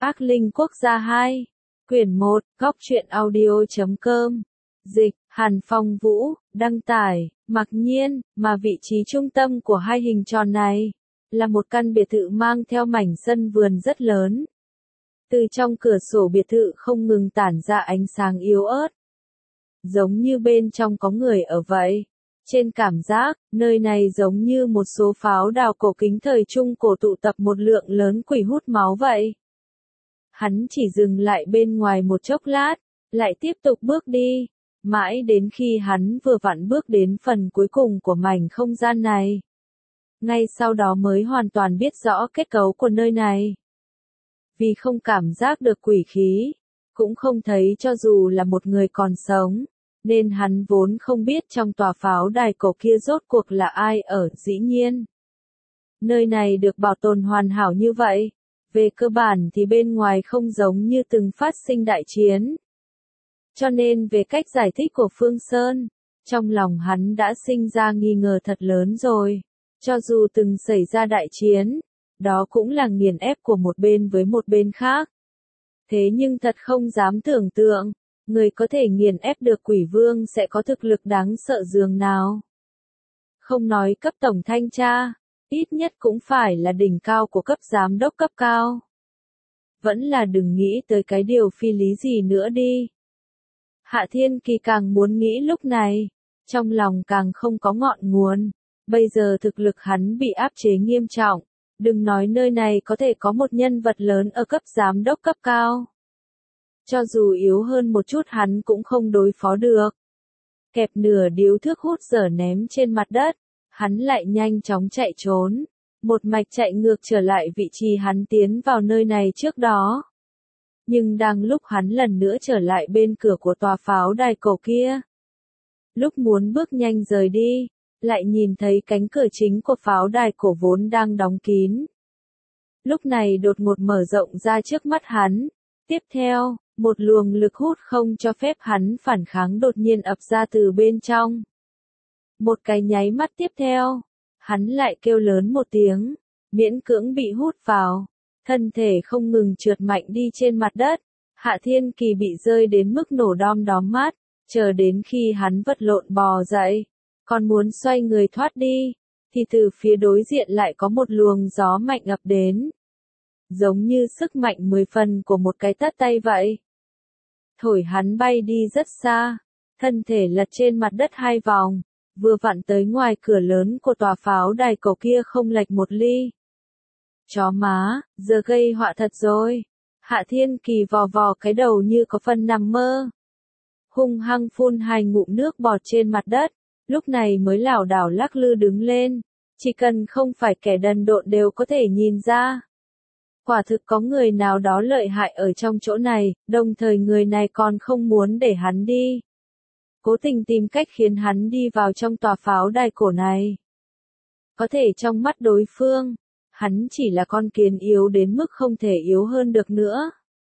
Ác Linh Quốc gia 2, quyển 1, góc truyện audio.com, dịch, Hàn Phong Vũ, đăng tải, mặc nhiên, mà vị trí trung tâm của hai hình tròn này, là một căn biệt thự mang theo mảnh sân vườn rất lớn. Từ trong cửa sổ biệt thự không ngừng tản ra ánh sáng yếu ớt. Giống như bên trong có người ở vậy. Trên cảm giác, nơi này giống như một số pháo đào cổ kính thời trung cổ tụ tập một lượng lớn quỷ hút máu vậy. Hắn chỉ dừng lại bên ngoài một chốc lát, lại tiếp tục bước đi, mãi đến khi hắn vừa vặn bước đến phần cuối cùng của mảnh không gian này. Ngay sau đó mới hoàn toàn biết rõ kết cấu của nơi này. Vì không cảm giác được quỷ khí, cũng không thấy cho dù là một người còn sống, nên hắn vốn không biết trong tòa pháo đài cổ kia rốt cuộc là ai ở. Dĩ nhiên, nơi này được bảo tồn hoàn hảo như vậy, về cơ bản thì bên ngoài không giống như từng phát sinh đại chiến. Cho nên về cách giải thích của Phương Sơn, trong lòng hắn đã sinh ra nghi ngờ thật lớn rồi. Cho dù từng xảy ra đại chiến, đó cũng là nghiền ép của một bên với một bên khác. Thế nhưng thật không dám tưởng tượng, người có thể nghiền ép được quỷ vương sẽ có thực lực đáng sợ dường nào. Không nói cấp tổng thanh tra, ít nhất cũng phải là đỉnh cao của cấp giám đốc cấp cao. Vẫn là đừng nghĩ tới cái điều phi lý gì nữa đi. Hạ Thiên Kỳ càng muốn nghĩ lúc này, trong lòng càng không có ngọn nguồn. Bây giờ thực lực hắn bị áp chế nghiêm trọng, đừng nói nơi này có thể có một nhân vật lớn ở cấp giám đốc cấp cao. Cho dù yếu hơn một chút hắn cũng không đối phó được. Kẹp nửa điếu thuốc hút dở ném trên mặt đất, hắn lại nhanh chóng chạy trốn, một mạch chạy ngược trở lại vị trí hắn tiến vào nơi này trước đó. Nhưng đang lúc hắn lần nữa trở lại bên cửa của tòa pháo đài cổ kia, lúc muốn bước nhanh rời đi, lại nhìn thấy cánh cửa chính của pháo đài cổ vốn đang đóng kín. Lúc này đột ngột mở rộng ra trước mắt hắn. Tiếp theo, một luồng lực hút không cho phép hắn phản kháng đột nhiên ập ra từ bên trong. Một cái nháy mắt tiếp theo, hắn lại kêu lớn một tiếng, miễn cưỡng bị hút vào, thân thể không ngừng trượt mạnh đi trên mặt đất. Hạ Thiên Kỳ bị rơi đến mức nổ đom đóm mắt, chờ đến khi hắn vật lộn bò dậy, còn muốn xoay người thoát đi, thì từ phía đối diện lại có một luồng gió mạnh ập đến. Giống như sức mạnh 10 phần của một cái tát tay vậy. Thổi hắn bay đi rất xa, thân thể lật trên mặt đất 2 vòng, vừa vặn tới ngoài cửa lớn của tòa pháo đài cổ kia không lệch một ly. Chó má, giờ gây họa thật rồi. Hạ Thiên Kỳ vò vò cái đầu như có phần nằm mơ. Hung hăng phun 2 ngụm nước bọt trên mặt đất, lúc này mới lảo đảo lắc lư đứng lên. Chỉ cần không phải kẻ đần độn đều có thể nhìn ra. Quả thực có người nào đó lợi hại ở trong chỗ này, đồng thời người này còn không muốn để hắn đi. Cố tình tìm cách khiến hắn đi vào trong tòa pháo đài cổ này. Có thể trong mắt đối phương, hắn chỉ là con kiến yếu đến mức không thể yếu hơn được nữa.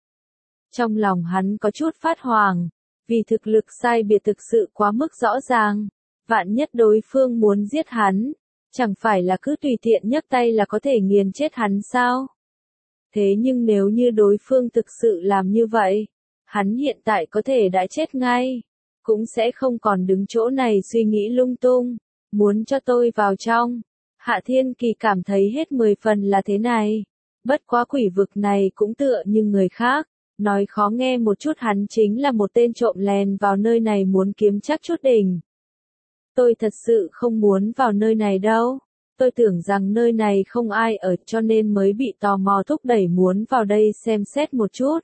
Trong lòng hắn có chút phát hoảng, vì thực lực sai biệt thực sự quá mức rõ ràng. Vạn nhất đối phương muốn giết hắn, chẳng phải là cứ tùy tiện nhấc tay là có thể nghiền chết hắn sao? Thế nhưng nếu như đối phương thực sự làm như vậy, hắn hiện tại có thể đã chết ngay, cũng sẽ không còn đứng chỗ này suy nghĩ lung tung, muốn cho tôi vào trong. Hạ Thiên Kỳ cảm thấy hết 10 phần là thế này, bất quá quỷ vực này cũng tựa như người khác, nói khó nghe một chút hắn chính là một tên trộm lèn vào nơi này muốn kiếm chắc chút đỉnh. Tôi thật sự không muốn vào nơi này đâu. Tôi tưởng rằng nơi này không ai ở cho nên mới bị tò mò thúc đẩy muốn vào đây xem xét một chút.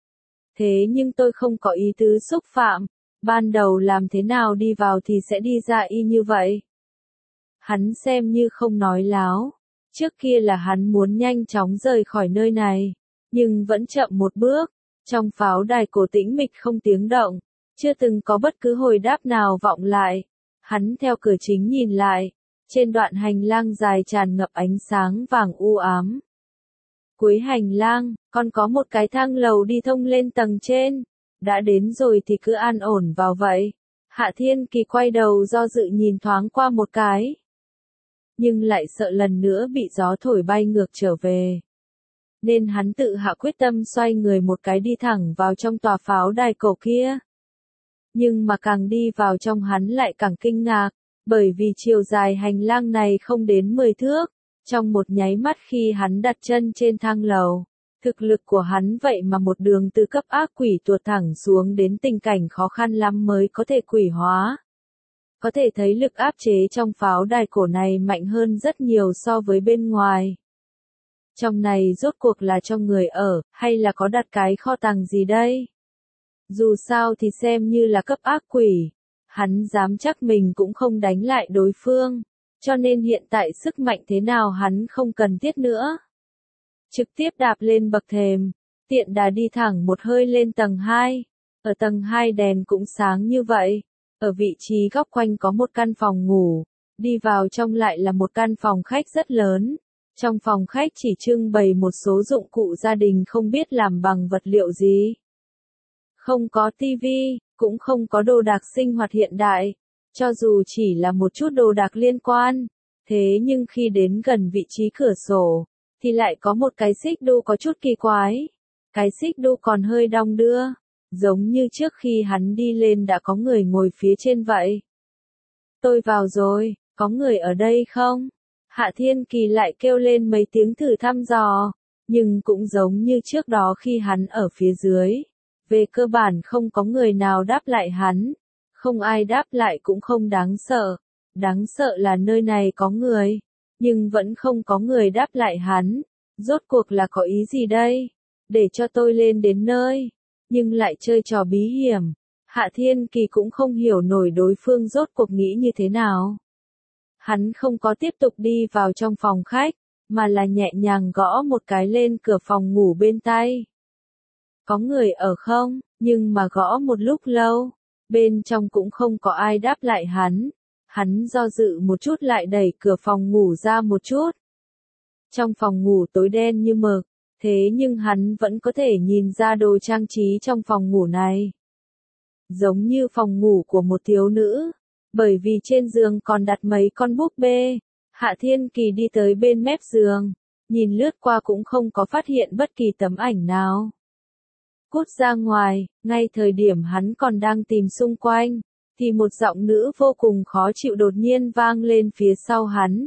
Thế nhưng tôi không có ý tứ xúc phạm, ban đầu làm thế nào đi vào thì sẽ đi ra y như vậy. Hắn xem như không nói láo, trước kia là hắn muốn nhanh chóng rời khỏi nơi này, nhưng vẫn chậm một bước, trong pháo đài cổ tĩnh mịch không tiếng động, chưa từng có bất cứ hồi đáp nào vọng lại. Hắn theo cửa chính nhìn lại. Trên đoạn hành lang dài tràn ngập ánh sáng vàng u ám. Cuối hành lang, còn có một cái thang lầu đi thông lên tầng trên. Đã đến rồi thì cứ an ổn vào vậy. Hạ Thiên Kỳ quay đầu do dự nhìn thoáng qua một cái. Nhưng lại sợ lần nữa bị gió thổi bay ngược trở về. nên hắn tự hạ quyết tâm xoay người một cái đi thẳng vào trong tòa pháo đài cổ kia. Nhưng mà càng đi vào trong hắn lại càng kinh ngạc, bởi vì chiều dài hành lang này không đến 10 thước. Trong một nháy mắt khi hắn đặt chân trên thang lầu, thực lực của hắn vậy mà một đường từ cấp ác quỷ tuột thẳng xuống đến tình cảnh khó khăn lắm mới có thể quỷ hóa. Có thể thấy lực áp chế trong pháo đài cổ này mạnh hơn rất nhiều so với bên ngoài. Trong này rốt cuộc là cho người ở, hay là có đặt cái kho tàng gì đây? Dù sao thì xem như là cấp ác quỷ, hắn dám chắc mình cũng không đánh lại đối phương, cho nên hiện tại sức mạnh thế nào hắn không cần thiết nữa. Trực tiếp đạp lên bậc thềm, tiện đà đi thẳng một hơi lên tầng 2. Ở tầng 2 đèn cũng sáng như vậy. Ở vị trí góc quanh có một căn phòng ngủ, đi vào trong lại là một căn phòng khách rất lớn. Trong phòng khách chỉ trưng bày một số dụng cụ gia đình không biết làm bằng vật liệu gì. Không có tivi, cũng không có đồ đạc sinh hoạt hiện đại, cho dù chỉ là một chút đồ đạc liên quan. Thế nhưng khi đến gần vị trí cửa sổ, thì lại có một cái xích đu có chút kỳ quái. Cái xích đu còn hơi đong đưa, giống như trước khi hắn đi lên đã có người ngồi phía trên vậy. Tôi vào rồi, có người ở đây không? Hạ Thiên Kỳ lại kêu lên mấy tiếng thử thăm dò, nhưng cũng giống như trước đó khi hắn ở phía dưới. Về cơ bản không có người nào đáp lại hắn, không ai đáp lại cũng không đáng sợ. Đáng sợ là nơi này có người, nhưng vẫn không có người đáp lại hắn. Rốt cuộc là có ý gì đây? Để cho tôi lên đến nơi, nhưng lại chơi trò bí hiểm. Hạ Thiên Kỳ cũng không hiểu nổi đối phương rốt cuộc nghĩ như thế nào. Hắn không có tiếp tục đi vào trong phòng khách, mà là nhẹ nhàng gõ một cái lên cửa phòng ngủ bên tay. Có người ở không? Nhưng mà gõ một lúc lâu, bên trong cũng không có ai đáp lại hắn. Hắn do dự một chút lại đẩy cửa phòng ngủ ra một chút. Trong phòng ngủ tối đen như mực, thế nhưng hắn vẫn có thể nhìn ra đồ trang trí trong phòng ngủ này. Giống như phòng ngủ của một thiếu nữ, bởi vì trên giường còn đặt mấy con búp bê. Hạ Thiên Kỳ đi tới bên mép giường, nhìn lướt qua cũng không có phát hiện bất kỳ tấm ảnh nào. Cút ra ngoài, ngay thời điểm hắn còn đang tìm xung quanh, thì một giọng nữ vô cùng khó chịu đột nhiên vang lên phía sau hắn.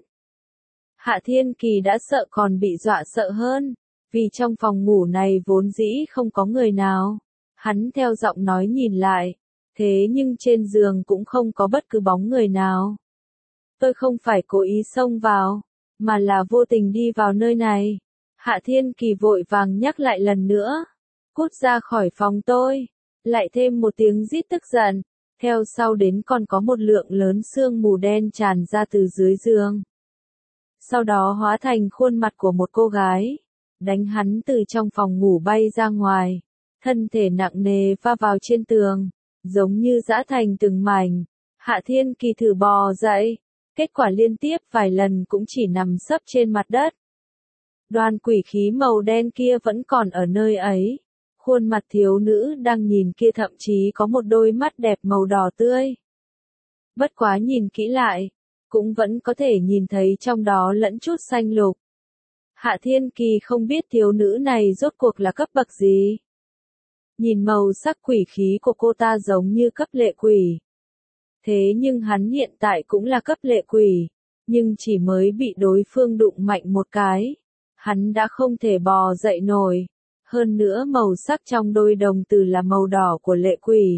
Hạ Thiên Kỳ đã sợ còn bị dọa sợ hơn, vì trong phòng ngủ này vốn dĩ không có người nào. Hắn theo giọng nói nhìn lại, thế nhưng trên giường cũng không có bất cứ bóng người nào. Tôi không phải cố ý xông vào, mà là vô tình đi vào nơi này. Hạ Thiên Kỳ vội vàng nhắc lại lần nữa. Cút ra khỏi phòng tôi. Lại thêm một tiếng rít tức giận. Theo sau đến còn có một lượng lớn sương mù đen tràn ra từ dưới giường. Sau đó hóa thành khuôn mặt của một cô gái. Đánh hắn từ trong phòng ngủ bay ra ngoài. Thân thể nặng nề va vào trên tường, giống như giã thành từng mảnh. Hạ Thiên Kỳ thử bò dậy. Kết quả liên tiếp vài lần cũng chỉ nằm sấp trên mặt đất. Đoàn quỷ khí màu đen kia vẫn còn ở nơi ấy. Khuôn mặt thiếu nữ đang nhìn kia thậm chí có một đôi mắt đẹp màu đỏ tươi. Bất quá nhìn kỹ lại, cũng vẫn có thể nhìn thấy trong đó lẫn chút xanh lục. Hạ Thiên Kỳ không biết thiếu nữ này rốt cuộc là cấp bậc gì. Nhìn màu sắc quỷ khí của cô ta giống như cấp lệ quỷ. Thế nhưng hắn hiện tại cũng là cấp lệ quỷ, nhưng chỉ mới bị đối phương đụng mạnh một cái. Hắn đã không thể bò dậy nổi. Hơn nữa màu sắc trong đôi đồng tử là màu đỏ của lệ quỷ.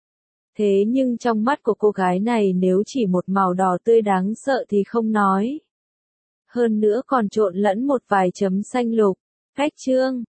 Thế nhưng trong mắt của cô gái này nếu chỉ một màu đỏ tươi đáng sợ thì không nói. Hơn nữa còn trộn lẫn một vài chấm xanh lục. Cách chương